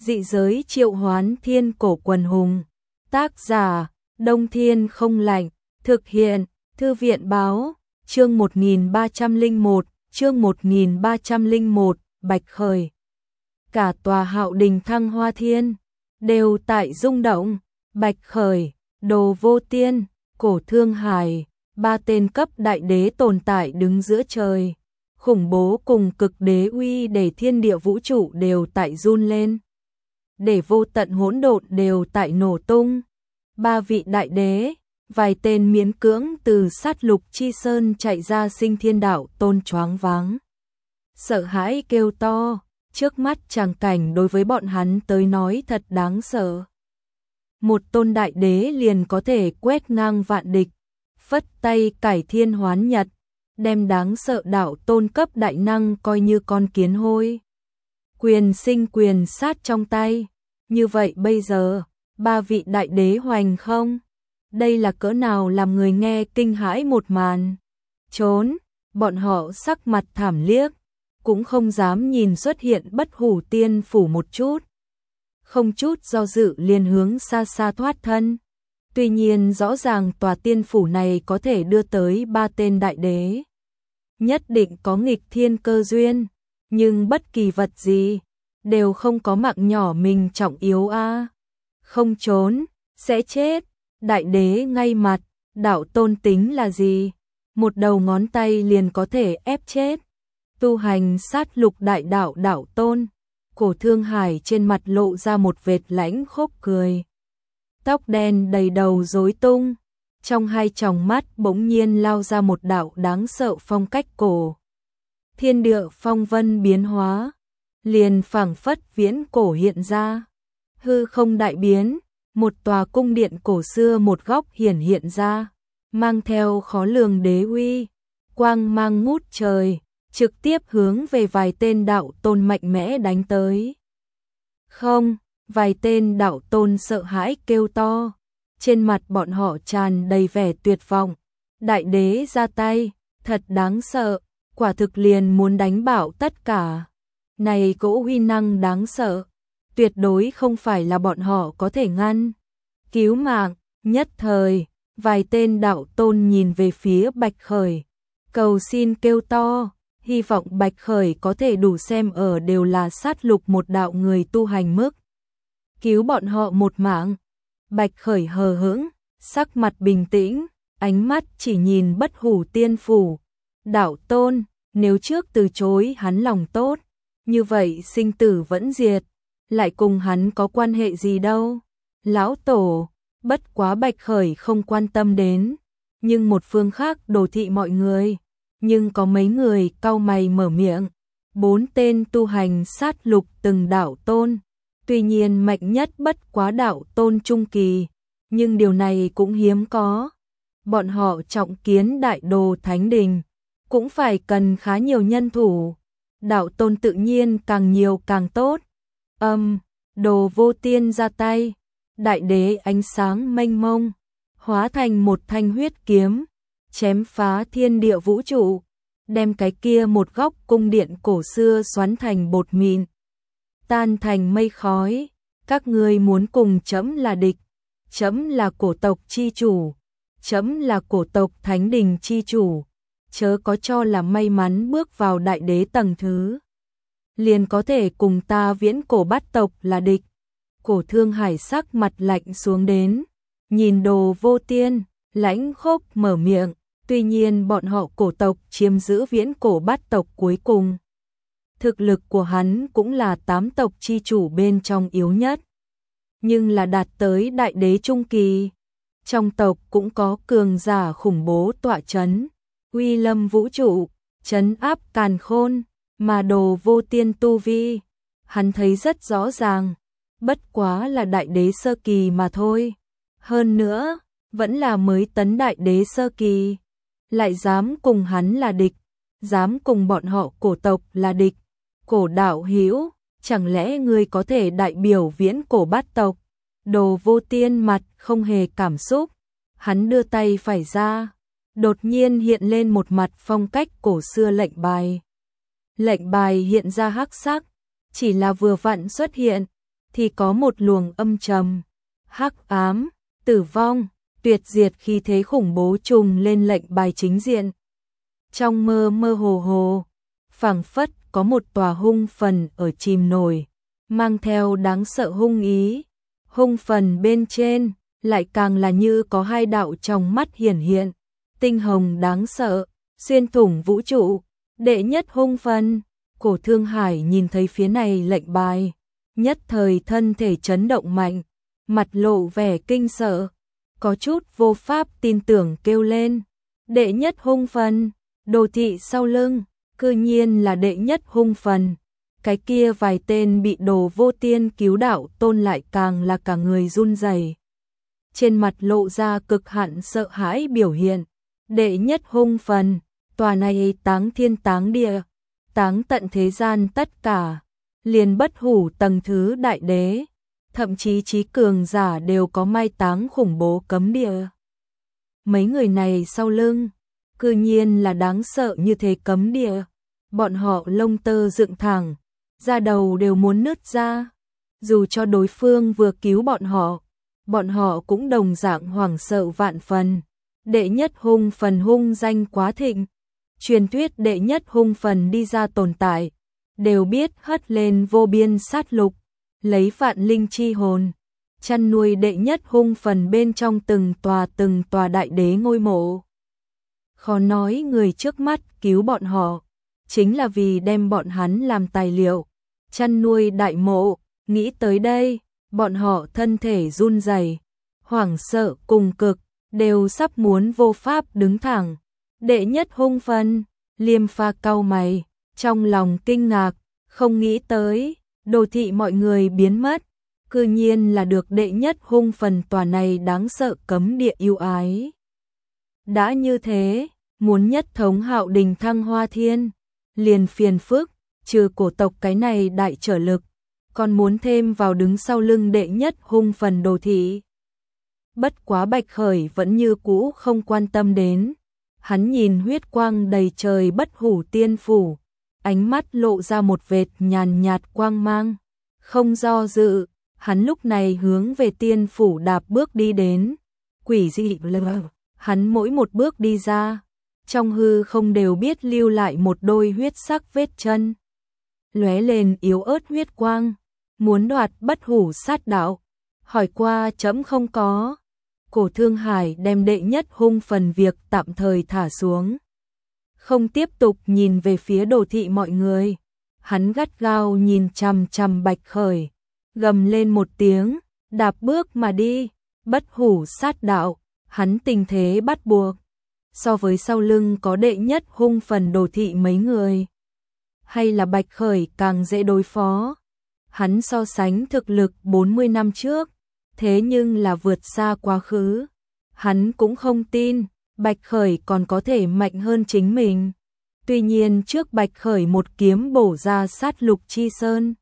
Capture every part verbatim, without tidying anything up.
Dị giới triệu hoán thiên cổ quần hùng. Tác giả, Đông Thiên không lạnh. Thực hiện, Thư viện báo, chương một nghìn ba trăm lẻ một, chương một nghìn ba trăm lẻ một, Bạch Khởi. Cả tòa Hạo Đình Thăng Hoa Thiên đều tại rung động. Bạch Khởi, Đồ Vô Tiên, Cổ Thương Hải, ba tên cấp đại đế tồn tại đứng giữa trời. Khủng bố cùng cực đế uy để thiên địa vũ trụ đều tại run lên. Để vô tận hỗn độn đều tại nổ tung. Ba vị đại đế, vài tên miễn cưỡng từ sát lục chi sơn chạy ra sinh thiên đạo tôn choáng váng. Sợ hãi kêu to, trước mắt tràng cảnh đối với bọn hắn tới nói thật đáng sợ. Một tôn đại đế liền có thể quét ngang vạn địch, phất tay cải thiên hoán nhật, đem đáng sợ đạo tôn cấp đại năng coi như con kiến hôi. Quyền sinh quyền sát trong tay, như vậy bây giờ, ba vị đại đế hoành không? Đây là cỡ nào làm người nghe kinh hãi một màn. Trốn, bọn họ sắc mặt thảm liếc, cũng không dám nhìn xuất hiện Bất Hủ Tiên phủ một chút. Không chút do dự liền hướng xa xa thoát thân. Tuy nhiên rõ ràng tòa tiên phủ này có thể đưa tới ba tên đại đế. Nhất định có nghịch thiên cơ duyên, nhưng bất kỳ vật gì đều không có mạng nhỏ mình trọng yếu a. À. Không trốn, sẽ chết. Đại đế ngay mặt, đạo tôn tính là gì? Một đầu ngón tay liền có thể ép chết. Tu hành sát lục đại đạo đạo tôn. Cổ Thương Hải trên mặt lộ ra một vệt lãnh khốc cười. Tóc đen đầy đầu rối tung, trong hai tròng mắt bỗng nhiên lao ra một đạo đáng sợ phong cách cổ. Thiên địa phong vân biến hóa, liền phảng phất viễn cổ hiện ra. Hư không đại biến, một tòa cung điện cổ xưa một góc hiển hiện ra, mang theo khó lường đế uy, quang mang ngút trời, trực tiếp hướng về vài tên đạo tôn mạnh mẽ đánh tới. Không, vài tên đạo tôn sợ hãi kêu to, trên mặt bọn họ tràn đầy vẻ tuyệt vọng. Đại đế ra tay, thật đáng sợ, quả thực liền muốn đánh bảo tất cả. Này cỗ uy năng đáng sợ, tuyệt đối không phải là bọn họ có thể ngăn. Cứu mạng, nhất thời, vài tên đạo tôn nhìn về phía Bạch Khởi, cầu xin kêu to, hy vọng Bạch Khởi có thể đủ xem ở đều là sát lục một đạo người tu hành mức. Cứu bọn họ một mạng. Bạch Khởi hờ hững, sắc mặt bình tĩnh, ánh mắt chỉ nhìn Bất Hủ Tiên phủ. Đạo tôn, nếu trước từ chối hắn lòng tốt, như vậy sinh tử vẫn diệt, lại cùng hắn có quan hệ gì đâu. Lão tổ, bất quá Bạch Khởi không quan tâm đến, nhưng một phương khác đồ thị mọi người, nhưng có mấy người cau mày mở miệng. Bốn tên tu hành sát lục từng đạo tôn, tuy nhiên mạnh nhất bất quá đạo tôn trung kỳ, nhưng điều này cũng hiếm có. Bọn họ trọng kiến đại đồ thánh đình, cũng phải cần khá nhiều nhân thủ. Đạo tôn tự nhiên càng nhiều càng tốt. Âm, Đồ Vô Tiên ra tay, đại đế ánh sáng mênh mông, hóa thành một thanh huyết kiếm, chém phá thiên địa vũ trụ, đem cái kia một góc cung điện cổ xưa xoắn thành bột mịn, tan thành mây khói. Các ngươi muốn cùng trẫm là địch, trẫm là cổ tộc chi chủ, trẫm là cổ tộc thánh đình chi chủ, chớ có cho là may mắn bước vào đại đế tầng thứ, liền có thể cùng ta viễn cổ bát tộc là địch. Cổ Thương Hải sắc mặt lạnh xuống đến, nhìn Đồ Vô Tiên, lãnh khốc mở miệng, tuy nhiên bọn họ cổ tộc chiếm giữ viễn cổ bát tộc cuối cùng. Thực lực của hắn cũng là tám tộc chi chủ bên trong yếu nhất, nhưng là đạt tới đại đế trung kỳ. Trong tộc cũng có cường giả khủng bố tọa chấn, uy lâm vũ trụ, trấn áp càn khôn, mà Đồ Vô Tiên tu vi, hắn thấy rất rõ ràng, bất quá là đại đế sơ kỳ mà thôi. Hơn nữa, vẫn là mới tấn đại đế sơ kỳ, lại dám cùng hắn là địch, dám cùng bọn họ cổ tộc là địch. Cổ đạo hữu, chẳng lẽ ngươi có thể đại biểu viễn cổ bát tộc? Đồ Vô Tiên mặt không hề cảm xúc, hắn đưa tay phải ra, đột nhiên hiện lên một mặt phong cách cổ xưa lệnh bài. Lệnh bài hiện ra hắc sắc, chỉ là vừa vặn xuất hiện, thì có một luồng âm trầm, hắc ám, tử vong, tuyệt diệt khí thế khủng bố trùng lên lệnh bài chính diện. Trong mơ mơ hồ hồ, phảng phất có một tòa hung phần ở chìm nổi, mang theo đáng sợ hung ý. Hung phần bên trên lại càng là như có hai đạo trong mắt hiển hiện, tinh hồng đáng sợ, xuyên thủng vũ trụ. Đệ nhất hung phần. Cổ Thương Hải nhìn thấy phía này lệnh bài, nhất thời thân thể chấn động mạnh, mặt lộ vẻ kinh sợ, có chút vô pháp tin tưởng kêu lên. Đệ nhất hung phần, đồ thị sau lưng, cư nhiên là đệ nhất hung phần. Cái kia vài tên bị Đồ Vô Tiên cứu đạo tôn lại càng là cả người run rẩy, trên mặt lộ ra cực hạn sợ hãi biểu hiện. Đệ nhất hung phần, tòa này táng thiên táng địa, táng tận thế gian tất cả, liền bất hủ tầng thứ đại đế, thậm chí chí cường giả đều có mai táng khủng bố cấm địa. Mấy người này sau lưng, cư nhiên là đáng sợ như thế cấm địa, bọn họ lông tơ dựng thẳng, da đầu đều muốn nứt ra. Dù cho đối phương vừa cứu bọn họ, bọn họ cũng đồng dạng hoảng sợ vạn phần. Đệ nhất hung phần hung danh quá thịnh, truyền thuyết đệ nhất hung phần đi ra tồn tại, đều biết hất lên vô biên sát lục, lấy vạn linh chi hồn, chăn nuôi đệ nhất hung phần bên trong từng tòa từng tòa đại đế ngôi mộ. Khó nói người trước mắt cứu bọn họ, chính là vì đem bọn hắn làm tài liệu, chăn nuôi đại mộ. Nghĩ tới đây, bọn họ thân thể run rẩy, hoảng sợ cùng cực, đều sắp muốn vô pháp đứng thẳng. Đệ nhất hung phần, Liêm Pha cau mày, trong lòng kinh ngạc, không nghĩ tới, đồ thị mọi người biến mất, cư nhiên là được đệ nhất hung phần tòa này đáng sợ cấm địa yêu ái. Đã như thế, muốn nhất thống Hạo Đình Thăng Hoa Thiên, liền phiền phức, trừ cổ tộc cái này đại trở lực, còn muốn thêm vào đứng sau lưng đệ nhất hung phần đồ thị. Bất quá Bạch Khởi vẫn như cũ không quan tâm đến, hắn nhìn huyết quang đầy trời bất hủ tiên phủ, ánh mắt lộ ra một vệt nhàn nhạt quang mang, không do dự, hắn lúc này hướng về tiên phủ đạp bước đi đến. Quỷ dị lờ, hắn mỗi một bước đi ra, trong hư không đều biết lưu lại một đôi huyết sắc vết chân, lóe lên yếu ớt huyết quang, muốn đoạt bất hủ sát đạo. Hỏi qua chấm không có. Cổ Thương Hải đem đệ nhất hung phần việc tạm thời thả xuống, không tiếp tục nhìn về phía đồ thị mọi người. Hắn gắt gao nhìn chằm chằm Bạch Khởi, gầm lên một tiếng, đạp bước mà đi. Bất hủ sát đạo, hắn tình thế bắt buộc. So với sau lưng có đệ nhất hung phần đồ thị mấy người, hay là Bạch Khởi càng dễ đối phó. Hắn so sánh thực lực bốn mươi năm trước, thế nhưng là vượt xa quá khứ. Hắn cũng không tin Bạch Khởi còn có thể mạnh hơn chính mình. Tuy nhiên trước Bạch Khởi một kiếm bổ ra sát lục chi sơn,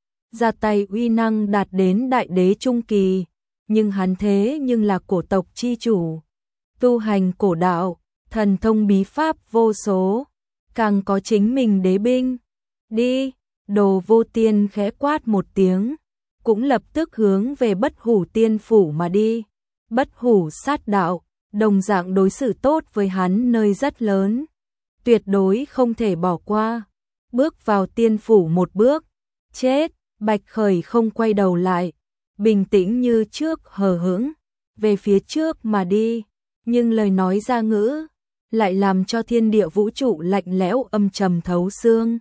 ra tay uy năng đạt đến đại đế trung kỳ, nhưng hắn thế nhưng là cổ tộc chi chủ, tu hành cổ đạo, thần thông bí pháp vô số, càng có chính mình đế binh. Đi. Đồ Vô Tiên khẽ quát một tiếng, cũng lập tức hướng về bất hủ tiên phủ mà đi. Bất hủ sát đạo, đồng dạng đối xử tốt với hắn nơi rất lớn, tuyệt đối không thể bỏ qua. Bước vào tiên phủ một bước, chết. Bạch Khởi không quay đầu lại, bình tĩnh như trước hờ hững, về phía trước mà đi, nhưng lời nói ra ngữ, lại làm cho thiên địa vũ trụ lạnh lẽo âm trầm thấu xương.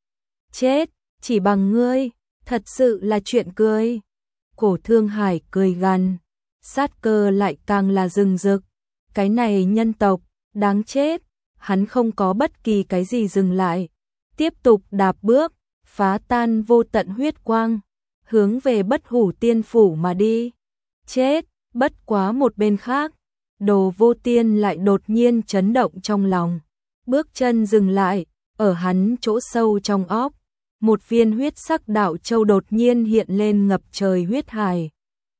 Chết, chỉ bằng ngươi, thật sự là chuyện cười. Cổ Thương Hải cười gằn, sát cơ lại càng là rừng rực. Cái này nhân tộc, đáng chết. Hắn không có bất kỳ cái gì dừng lại, tiếp tục đạp bước, phá tan vô tận huyết quang, hướng về bất hủ tiên phủ mà đi. Chết, bất quá một bên khác, Đồ Vô Tiên lại đột nhiên chấn động trong lòng, bước chân dừng lại, ở hắn chỗ sâu trong óc, một viên huyết sắc đạo châu đột nhiên hiện lên ngập trời huyết hải.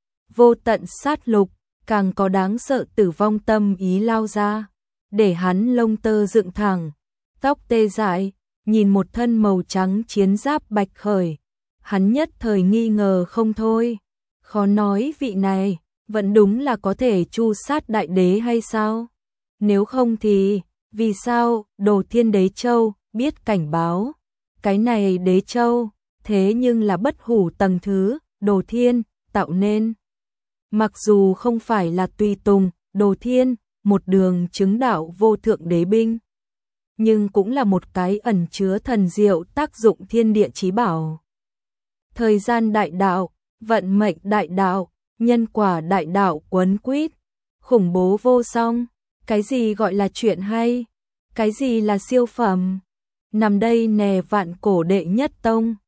Vô tận sát lục, càng có đáng sợ tử vong tâm ý lao ra, để hắn lông tơ dựng thẳng, tóc tê dại, nhìn một thân màu trắng chiến giáp Bạch Khởi, hắn nhất thời nghi ngờ không thôi. Khó nói vị này, vẫn đúng là có thể tru sát đại đế hay sao? Nếu không thì, vì sao Đồ Thiên Đế Châu biết cảnh báo? Cái này Đế Châu, thế nhưng là bất hủ tầng thứ, Đồ Thiên, tạo nên. Mặc dù không phải là tùy tùng, Đồ Thiên, một đường chứng đạo vô thượng đế binh, nhưng cũng là một cái ẩn chứa thần diệu tác dụng thiên địa chí bảo. Thời gian đại đạo, vận mệnh đại đạo, nhân quả đại đạo quấn quýt, khủng bố vô song. Cái gì gọi là chuyện hay? Cái gì là siêu phẩm? Nằm đây nè vạn cổ đệ nhất tông.